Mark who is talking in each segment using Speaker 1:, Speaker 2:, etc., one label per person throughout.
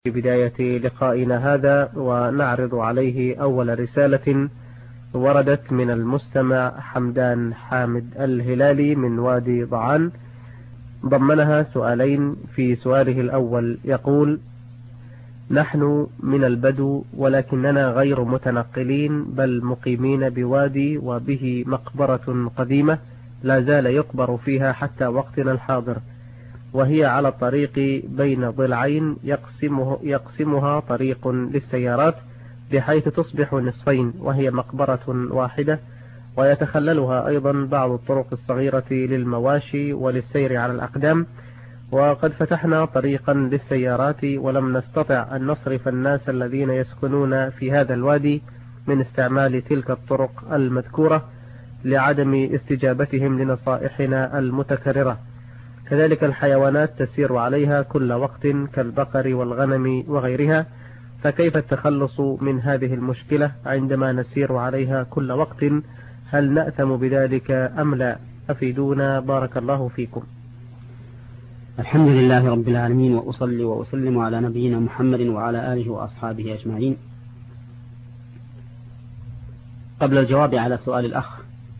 Speaker 1: في بداية لقائنا هذا ونعرض عليه أول رسالة وردت من المستمع حمدان حامد الهلالي من وادي ضعان، ضمنها سؤالين. في سؤاله الأول يقول: نحن من البدو ولكننا غير متنقلين بل مقيمين بوادي وبه مقبرة قديمة لا زال يقبر فيها حتى وقتنا الحاضر، وهي على الطريق بين ضلعين يقسمها طريق للسيارات بحيث تصبح نصفين، وهي مقبرة واحدة، ويتخللها أيضا بعض الطرق الصغيرة للمواشي وللسير على الأقدام. وقد فتحنا طريقا للسيارات ولم نستطع أن نصرف الناس الذين يسكنون في هذا الوادي من استعمال تلك الطرق المذكورة لعدم استجابتهم لنصائحنا المتكررة. كذلك الحيوانات تسير عليها كل وقت كالبقر والغنم وغيرها، فكيف التخلص من هذه المشكلة عندما نسير عليها كل وقت؟ هل نأثم بذلك أم لا؟ أفيدونا بارك الله فيكم.
Speaker 2: الحمد لله رب العالمين، وأصلي وأسلم على نبينا محمد وعلى آله وأصحابه أجمعين. قبل الجواب على سؤال الأخ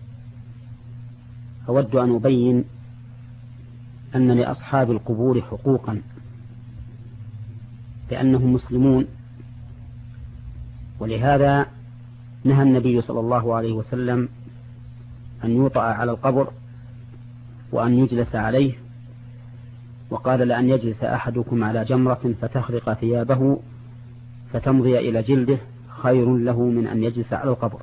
Speaker 2: أود أن أبين أن لأصحاب القبور حقوقا، لأنهم مسلمون، ولهذا نهى النبي صلى الله عليه وسلم أن يوطأ على القبر وأن يجلس عليه، وقال: لأن يجلس أحدكم على جمرة فتخرق ثيابه فتمضي إلى جلده خير له من أن يجلس على القبر.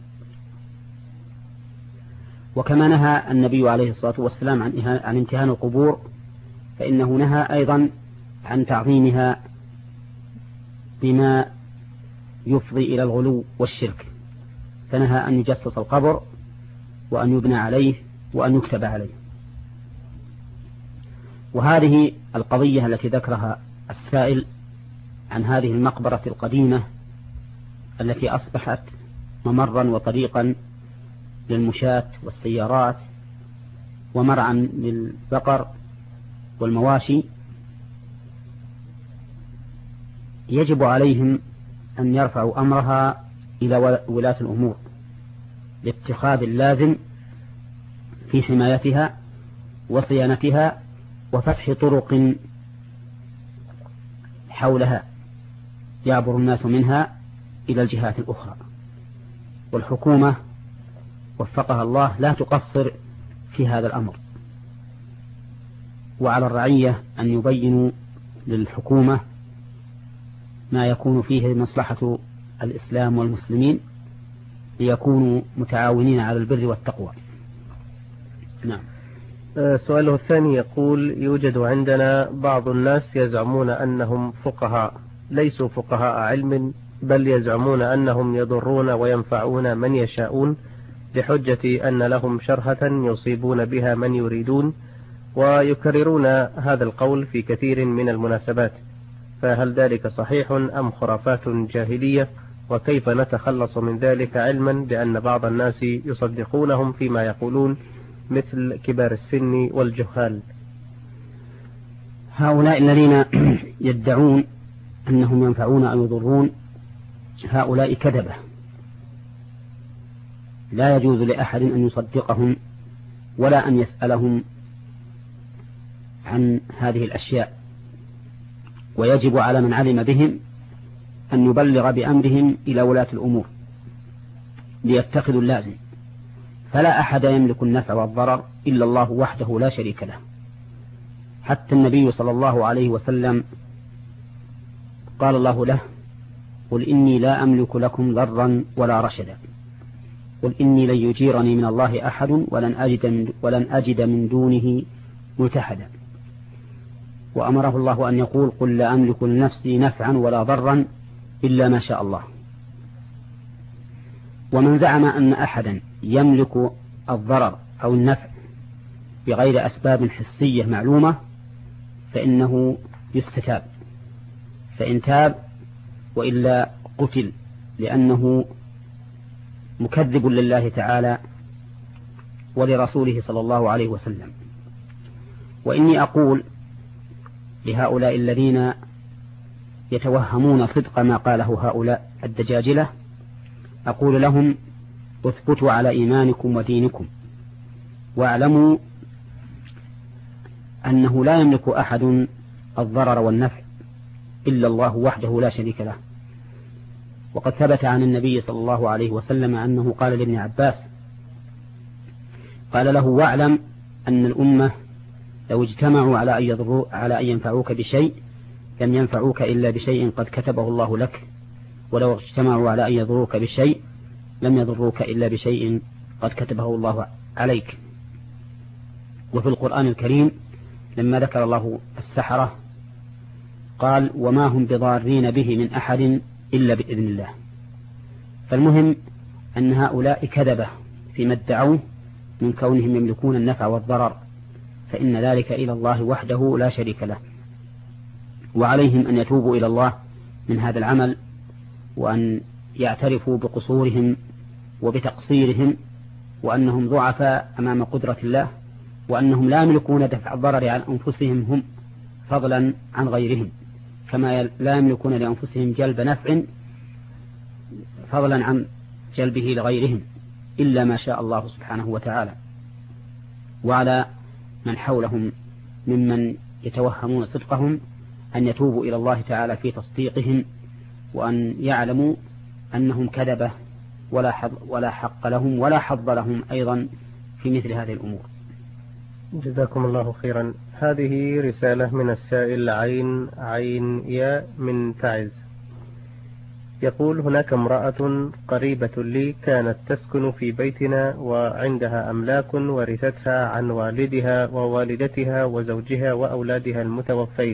Speaker 2: وكما نهى النبي عليه الصلاة والسلام عن امتهان القبور، فإنه نهى أيضا عن تعظيمها بما يفضي إلى الغلو والشرك، فنهى أن يجسس القبر وأن يبنى عليه وأن يكتب عليه. وهذه القضية التي ذكرها السائل عن هذه المقبرة القديمة التي أصبحت ممرا وطريقا للمشاة والسيارات ومرعا للبقر والمواشي، يجب عليهم أن يرفعوا أمرها إلى ولاة الأمور لاتخاذ اللازم في حمايتها وصيانتها وفتح طرق حولها يعبر الناس منها إلى الجهات الأخرى. والحكومة وفقها الله لا تقصر في هذا الأمر، وعلى الرعية أن يبينوا للحكومة ما يكون فيه مصلحة الإسلام والمسلمين ليكونوا متعاونين على البر والتقوى. نعم.
Speaker 1: سؤاله الثاني يقول: يوجد عندنا بعض الناس يزعمون أنهم فقهاء، ليسوا فقهاء علم، بل يزعمون أنهم يضرون وينفعون من يشاءون بحجة أن لهم شرهة يصيبون بها من يريدون، ويكررون هذا القول في كثير من المناسبات، فهل ذلك صحيح أم خرافات جاهلية؟ وكيف نتخلص من ذلك علما بأن بعض الناس يصدقونهم فيما يقولون مثل كبار السن والجهال؟
Speaker 2: هؤلاء الذين يدعون أنهم ينفعون أو يضرون هؤلاء كذبة، لا يجوز لأحد أن يصدقهم ولا أن يسألهم عن هذه الأشياء، ويجب على من علم بهم أن يبلغ بأمرهم إلى ولاة الأمور ليتخذوا اللازم، فلا أحد يملك النفع والضرر إلا الله وحده لا شريك له. حتى النبي صلى الله عليه وسلم قال الله له: قل إني لا أملك لكم ضرا ولا رشدا، قل إني لن يجيرني من الله أحد ولن أجد من دونه ملتحدا. وأمره الله أن يقول: قل لا أملك لنفسي نفعا ولا ضرا إلا ما شاء الله. ومن زعم أن أحدا يملك الضرر أو النفع بغير أسباب حسية معلومة فإنه يستتاب، فإن تاب وإلا قتل، لأنه مكذب لله تعالى ولرسوله صلى الله عليه وسلم. وإني أقول لهؤلاء الذين يتوهمون صدق ما قاله هؤلاء الدجاجلة أقول لهم: اثبتوا على إيمانكم ودينكم، واعلموا أنه لا يملك أحد الضرر والنفع إلا الله وحده لا شريك له. وقد ثبت عن النبي صلى الله عليه وسلم أنه قال لابن عباس، قال له: واعلم أن الأمة لو اجتمعوا على أن ينفعوك بشيء لم ينفعوك إلا بشيء قد كتبه الله لك، ولو اجتمعوا على أن يضروك بشيء لم يضروك إلا بشيء قد كتبه الله عليك. وفي القرآن الكريم لما ذكر الله السحرة قال: وما هم بضارين به من أحد إلا بإذن الله. فالمهم أن هؤلاء كذبة فيما ادعوه من كونهم يملكون النفع والضرر، فإن ذلك إلى الله وحده لا شريك له، وعليهم أن يتوبوا إلى الله من هذا العمل، وأن يعترفوا بقصورهم وبتقصيرهم، وأنهم ضعفاء أمام قدرة الله، وأنهم لا يملكون دفع الضرر عن أنفسهم هم فضلا عن غيرهم، كما لا يملكون لأنفسهم جلب نفع فضلا عن جلبه لغيرهم إلا ما شاء الله سبحانه وتعالى. وعلى من حولهم ممن يتوهمون صدقهم أن يتوبوا إلى الله تعالى في تصديقهم، وأن يعلموا أنهم كذبة ولا حق لهم ولا حظ لهم أيضا في مثل هذه الأمور.
Speaker 1: جزاكم الله خيرا. هذه رسالة من السائل عين يا من تعز، يقول: هناك امرأة قريبة لي كانت تسكن في بيتنا وعندها أملاك ورثتها عن والدها ووالدتها وزوجها وأولادها المتوفين،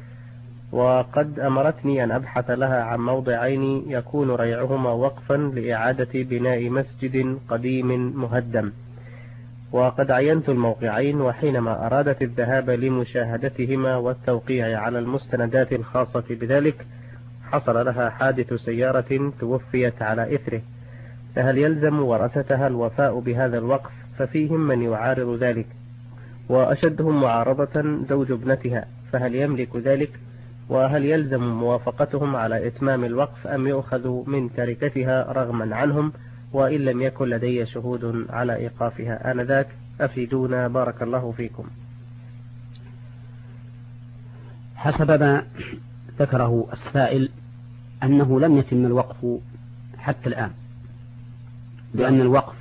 Speaker 1: وقد أمرتني أن أبحث لها عن موضعين يكون ريعهما وقفا لإعادة بناء مسجد قديم مهدم، وقد عينت الموقعين، وحينما أرادت الذهاب لمشاهدتهما والتوقيع على المستندات الخاصة بذلك حصل لها حادث سيارة توفيت على إثره، فهل يلزم ورثتها الوفاء بهذا الوقف؟ ففيهم من يعارض ذلك، وأشدهم معارضة زوج ابنتها، فهل يملك ذلك؟ وهل يلزم موافقتهم على إتمام الوقف أم يؤخذ من تركتها رغما عنهم وإن لم يكن لدي شهود على إيقافها آنذاك؟ أفيدونا بارك الله فيكم.
Speaker 2: حسب ما ذكره السائل أنه لم يتم الوقف حتى الآن، لأن الوقف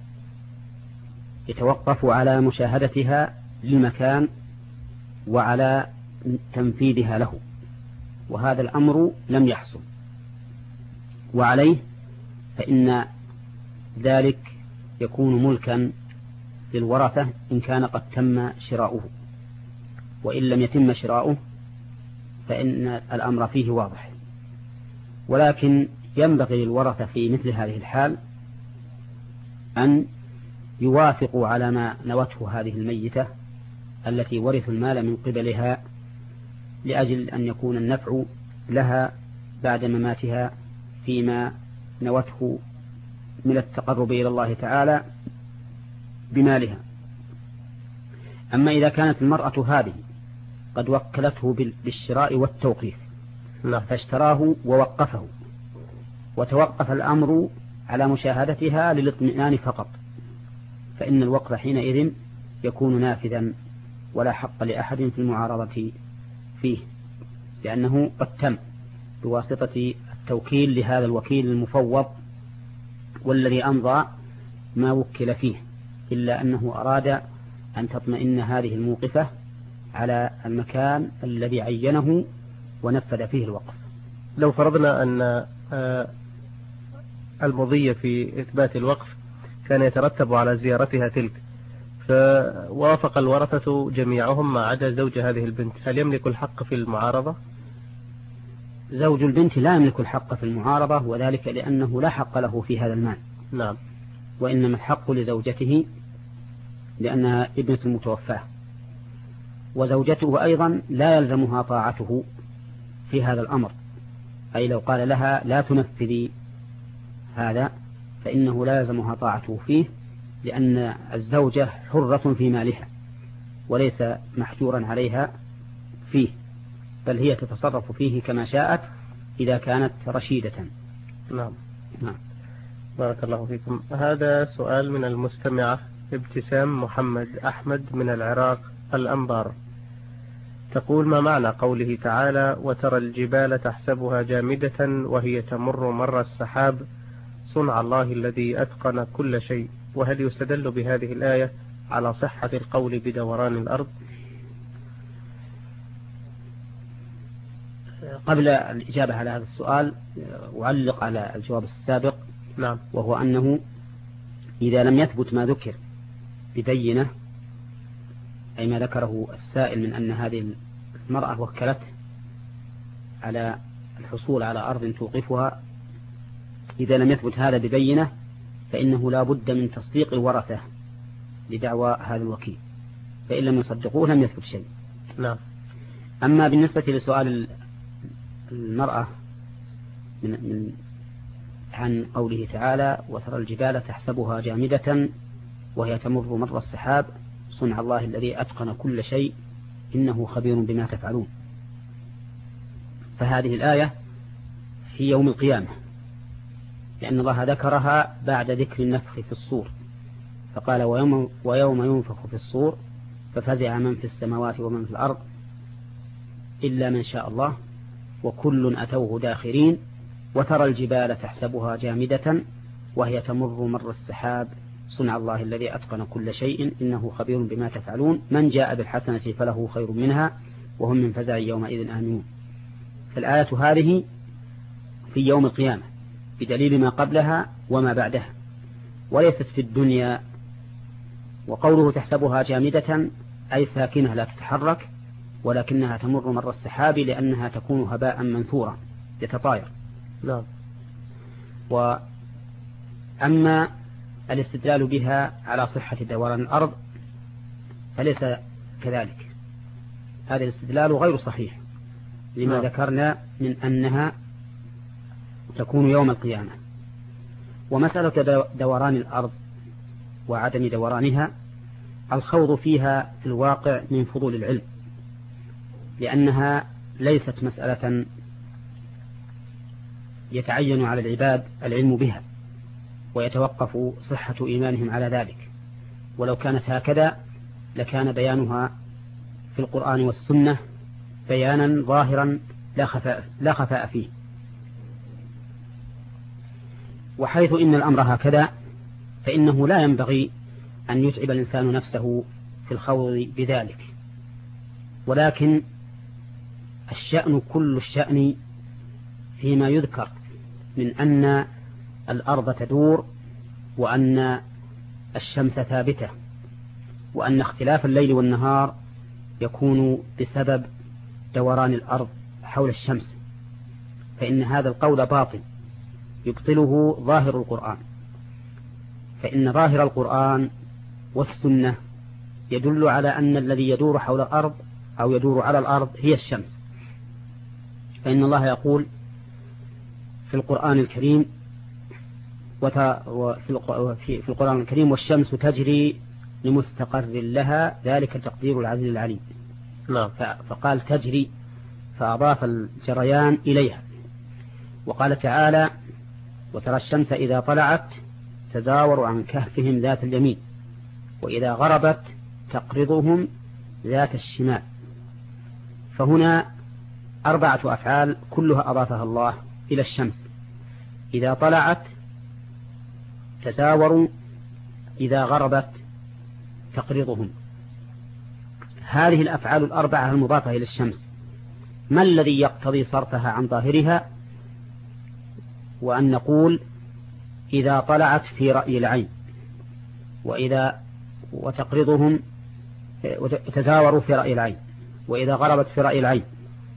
Speaker 2: يتوقف على مشاهدتها للمكان وعلى تنفيذها له، وهذا الأمر لم يحصل، وعليه فإن ذلك يكون ملكا للورثة إن كان قد تم شراؤه، وإن لم يتم شراؤه فإن الأمر فيه واضح. ولكن ينبغي للورثة في مثل هذه الحال أن يوافقوا على ما نوته هذه الميتة التي ورثوا المال من قبلها، لأجل أن يكون النفع لها بعد مماتها فيما نوته من التقرب إلى الله تعالى بمالها. أما إذا كانت المرأة هذه قد وكلته بالشراء والتوقيف فاشتراه ووقفه، وتوقف الأمر على مشاهدتها للاطمئنان فقط، فإن الوقف حينئذ يكون نافذا ولا حق لأحد في المعارضة فيه، لأنه قد تم بواسطة التوكيل لهذا الوكيل المفوض والذي أمضى ما وكل فيه، إلا أنه أراد أن تطمئن هذه الموقفة على المكان الذي عينه ونفذ فيه الوقف.
Speaker 1: لو فرضنا أن المضي في إثبات الوقف كان يترتب على زيارتها تلك، فوافق الورثة جميعهم ما عدا زوج هذه البنت، هل يملك الحق في المعارضة؟
Speaker 2: زوج البنت لا يملك الحق في المعارضة، وذلك لأنه لا حق له في هذا المال.
Speaker 1: نعم.
Speaker 2: وإنما الحق لزوجته لأنها ابنة المتوفاة، وزوجته أيضا لا يلزمها طاعته في هذا الأمر، أي لو قال لها لا تنفذي هذا فإنه لا يلزمها طاعته فيه، لأن الزوجة حرة في مالها وليس محجورا عليها فيه. بل هي تتصرف فيه كما شاءت إذا كانت رشيدة.
Speaker 1: نعم.
Speaker 2: نعم.
Speaker 1: بارك الله فيكم. هذا سؤال من المستمعة ابتسام محمد أحمد من العراق الأنبار، تقول: ما معنى قوله تعالى: وترى الجبال تحسبها جامدة وهي تمر مر السحاب صنع الله الذي أتقن كل شيء؟ وهل يستدل بهذه الآية على صحة القول بدوران الأرض؟
Speaker 2: قبل الإجابة على هذا السؤال أعلق على الجواب السابق.
Speaker 1: نعم.
Speaker 2: وهو أنه إذا لم يثبت ما ذكر ببينة، أي ما ذكره السائل من أن هذه المرأة وكلت على الحصول على أرض توقفها، إذا لم يثبت هذا ببينة فإنه لا بد من تصديق الورثة لدعوى هذا الوكيل، فإن لم يصدقوه لم يثبت شيء.
Speaker 1: نعم.
Speaker 2: أما بالنسبة لسؤال المرأة عن قوله تعالى: وترى الجبال تحسبها جامدة وهي تمر مر السحاب صنع الله الذي أتقن كل شيء إنه خبير بما تفعلون، فهذه الآية في يوم القيامة، لأن الله ذكرها بعد ذكر النفخ في الصور، فقال: ويوم ينفخ في الصور ففزع من في السماوات ومن في الأرض إلا من شاء الله وكل أتوه داخرين وترى الجبال تحسبها جامدة وهي تمر مر السحاب صنع الله الذي أتقن كل شيء إنه خبير بما تفعلون من جاء بالحسنة فله خير منها وهم من فزع يومئذ آمنون. فالآية هذه في يوم القيامة بدليل ما قبلها وما بعدها، وليست في الدنيا. وقوله تحسبها جامدة أي ساكنة لا تتحرك، ولكنها تمر مر السحاب لأنها تكون هباء منثورا يتطاير.
Speaker 1: نعم.
Speaker 2: وأما الاستدلال بها على صحة دوران الأرض فليس كذلك، هذا الاستدلال غير صحيح لما ذكرنا من أنها تكون يوم القيامة. ومسألة دوران الأرض وعدم دورانها الخوض فيها في الواقع من فضول العلم، لأنها ليست مسألة يتعين على العباد العلم بها ويتوقف صحة إيمانهم على ذلك، ولو كانت هكذا لكان بيانها في القرآن والسنة بيانا ظاهرا لا خفاء فيه. وحيث إن الأمر هكذا فإنه لا ينبغي أن يتعب الإنسان نفسه في الخوض بذلك، ولكن الشأن كل الشأن فيما يذكر من أن الأرض تدور وأن الشمس ثابتة وأن اختلاف الليل والنهار يكون بسبب دوران الأرض حول الشمس، فإن هذا القول باطل يبطله ظاهر القرآن، فإن ظاهر القرآن والسنة يدل على أن الذي يدور حول الأرض أو يدور على الأرض هي الشمس. فإن الله يقول في القرآن الكريم في القرآن الكريم: والشمس تجري لمستقر لها ذلك تقدير العزيز العليم. فقال تجري فأضاف الجريان إليها. وقال تعالى: وترى الشمس إذا طلعت تزاور عن كهفهم ذات اليمين وإذا غربت تقرضهم ذات الشمال. فهنا 4 أفعال كلها أضافها الله إلى الشمس: إذا طلعت تزاوروا، إذا غربت تقرضهم. هذه الأفعال ال4 المضافة إلى الشمس ما الذي يقتضي صرفها عن ظاهرها وأن نقول إذا طلعت في رأي العين وتقرضهم تزاوروا في رأي العين، وإذا غربت في رأي العين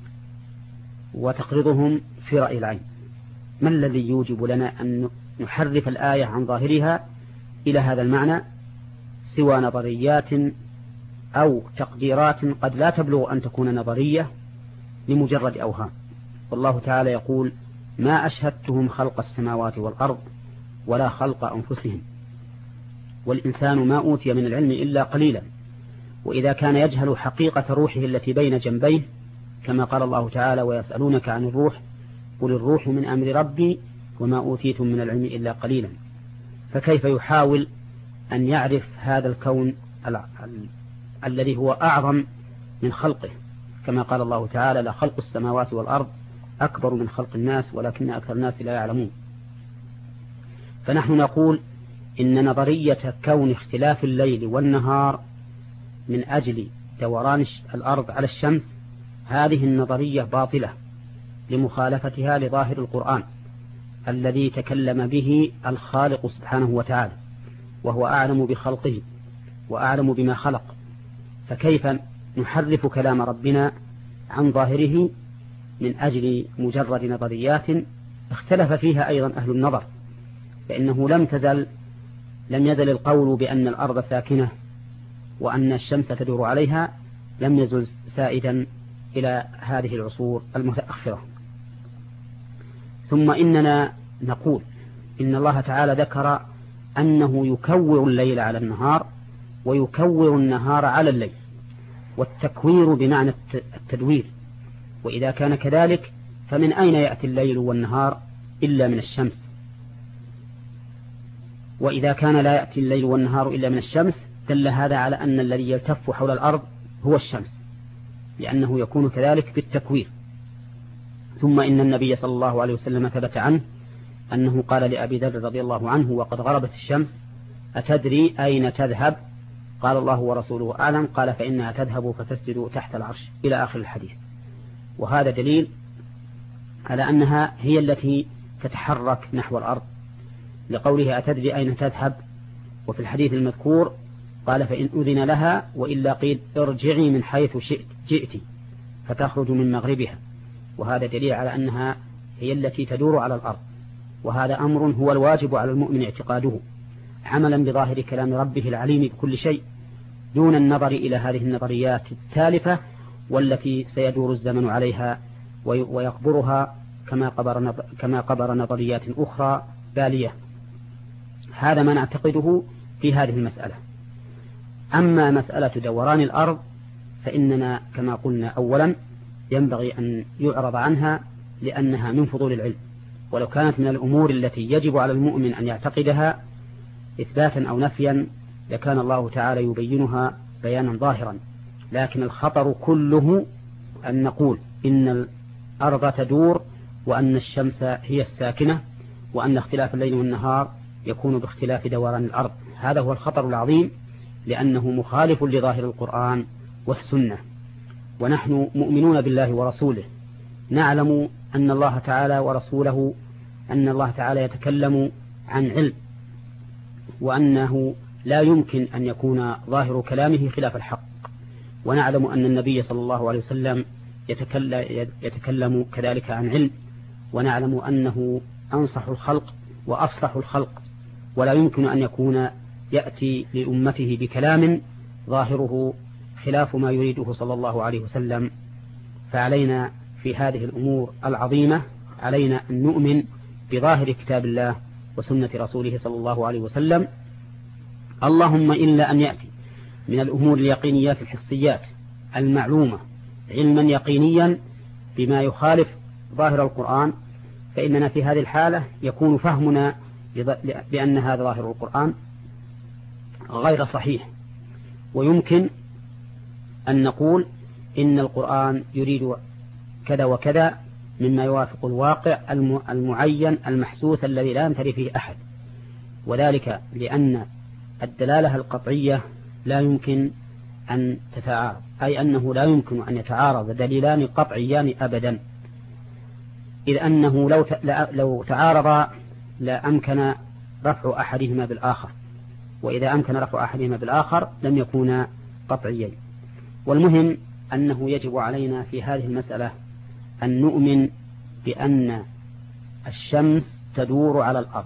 Speaker 2: وتقرضهم في رأي العين؟ ما الذي يوجب لنا أن نحرف الآية عن ظاهرها إلى هذا المعنى سوى نظريات أو تقديرات قد لا تبلغ أن تكون نظرية لمجرد أوهام؟ والله تعالى يقول: ما أشهدتهم خلق السماوات والأرض ولا خلق أنفسهم والإنسان ما أوتي من العلم إلا قليلا. وإذا كان يجهل حقيقة روحه التي بين جنبيه كما قال الله تعالى ويسألونك عن الروح قل الروح من أمر ربي وما أوتيتم من العلم إلا قليلا. فكيف يحاول أن يعرف هذا الكون الذي هو أعظم من خلقه، كما قال الله تعالى لخلق السماوات والأرض أكبر من خلق الناس ولكن أكثر الناس لا يعلمون. فنحن نقول إن نظرية كون اختلاف الليل والنهار من أجل دوران الأرض على الشمس هذه النظرية باطلة لمخالفتها لظاهر القرآن الذي تكلم به الخالق سبحانه وتعالى، وهو أعلم بخلقه وأعلم بما خلق. فكيف نحرف كلام ربنا عن ظاهره من أجل مجرد نظريات اختلف فيها أيضا أهل النظر؟ فإنه لم يزل القول بأن الأرض ساكنة وأن الشمس تدور عليها لم يزل سائدا إلى هذه العصور المتأخرة. ثم إننا نقول إن الله تعالى ذكر أنه يكور الليل على النهار ويكور النهار على الليل، والتكوير بمعنى التدوير. وإذا كان كذلك فمن أين يأتي الليل والنهار إلا من الشمس؟ وإذا كان لا يأتي الليل والنهار إلا من الشمس دل هذا على أن الذي يلتف حول الأرض هو الشمس، لأنه يكون كذلك بالتكوير. ثم إن النبي صلى الله عليه وسلم ثبت عنه أنه قال لأبي ذر رضي الله عنه وقد غربت الشمس أتدري أين تذهب؟ قال الله ورسوله أعلم. قال فإنها تذهب فتسجد تحت العرش إلى آخر الحديث. وهذا دليل على أنها هي التي تتحرك نحو الأرض لقوله أتدري أين تذهب. وفي الحديث المذكور قال فإن أذن لها وإلا قيل ارجعي من حيث جئت فتخرج من مغربها. وهذا دليل على أنها هي التي تدور على الأرض، وهذا أمر هو الواجب على المؤمن اعتقاده عملا بظاهر كلام ربه العليم بكل شيء دون النظر إلى هذه النظريات التالفة والتي سيدور الزمن عليها ويقبرها كما قبر نظريات أخرى بالية. هذا ما نعتقده في هذه المسألة. أما مسألة دوران الأرض فإننا كما قلنا أولا ينبغي أن يعرض عنها لأنها من فضول العلم، ولو كانت من الأمور التي يجب على المؤمن أن يعتقدها إثباتا أو نفيا لكان الله تعالى يبينها بيانا ظاهرا. لكن الخطر كله أن نقول إن الأرض تدور وأن الشمس هي الساكنة وأن اختلاف الليل والنهار يكون باختلاف دوران الأرض. هذا هو الخطر العظيم لأنه مخالف لظاهر القرآن والسنة. ونحن مؤمنون بالله ورسوله نعلم أن الله تعالى ورسوله أن الله تعالى يتكلم عن علم، وأنه لا يمكن أن يكون ظاهر كلامه خلاف الحق. ونعلم أن النبي صلى الله عليه وسلم يتكلم كذلك عن علم، ونعلم أنه أنصح الخلق وأفصح الخلق، ولا يمكن أن يكون يأتي لأمته بكلام ظاهره خلاف ما يريده صلى الله عليه وسلم. فعلينا في هذه الأمور العظيمة علينا أن نؤمن بظاهر كتاب الله وسنة رسوله صلى الله عليه وسلم، اللهم إلا أن يأتي من الأمور اليقينيات الحسيات المعلومة علما يقينيا بما يخالف ظاهر القرآن، فإننا في هذه الحالة يكون فهمنا بأن هذا ظاهر القرآن غير صحيح. ويمكن أن نقول إن القرآن يريد كذا وكذا مما يوافق الواقع المعين المحسوس الذي لا يمتري فيه أحد، وذلك لأن الدلالة القطعية لا يمكن أن تتعارض، أي أنه لا يمكن أن يتعارض دليلان قطعيان أبدا، إذ أنه لو تعارض لا أمكن رفع أحدهما بالآخر، وإذا أمكن رفع أحدهما بالآخر لم يكونا قطعيين. والمهم أنه يجب علينا في هذه المسألة أن نؤمن بأن الشمس تدور على الأرض،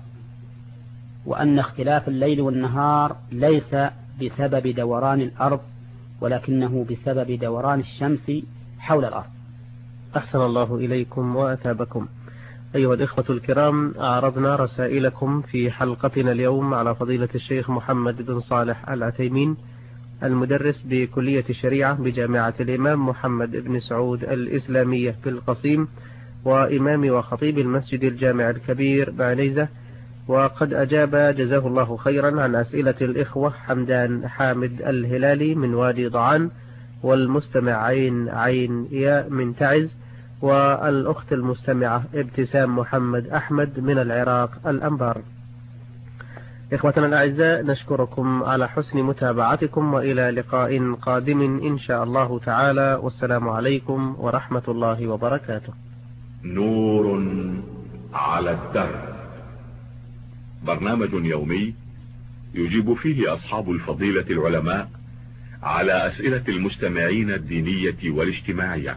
Speaker 2: وأن اختلاف الليل والنهار ليس بسبب دوران الأرض ولكنه بسبب دوران الشمس حول الأرض.
Speaker 1: أحسن الله إليكم وأتابكم. أيها الإخوة الكرام، أعرضنا رسائلكم في حلقتنا اليوم على فضيلة الشيخ محمد بن صالح العثيمين المدرس بكلية الشريعة بجامعة الإمام محمد بن سعود الإسلامية بالقصيم، وإمام وخطيب المسجد الجامع الكبير بعنيزة. وقد أجاب جزاه الله خيرا عن أسئلة الإخوة حمدان حامد الهلالي من وادي ضعان، والمستمع عين ياء من تعز، والأخت المستمعة ابتسام محمد أحمد من العراق الأنبار. إخوتنا الأعزاء، نشكركم على حسن متابعتكم، وإلى لقاء قادم إن شاء الله تعالى، والسلام عليكم ورحمة الله وبركاته.
Speaker 3: نور على الدرب، برنامج يومي يجيب فيه أصحاب الفضيلة العلماء على أسئلة المستمعين الدينية والاجتماعية.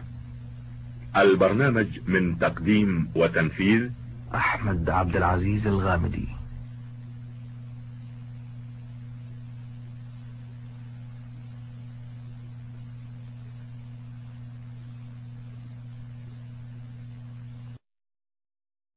Speaker 3: البرنامج من تقديم وتنفيذ
Speaker 4: أحمد عبد العزيز الغامدي.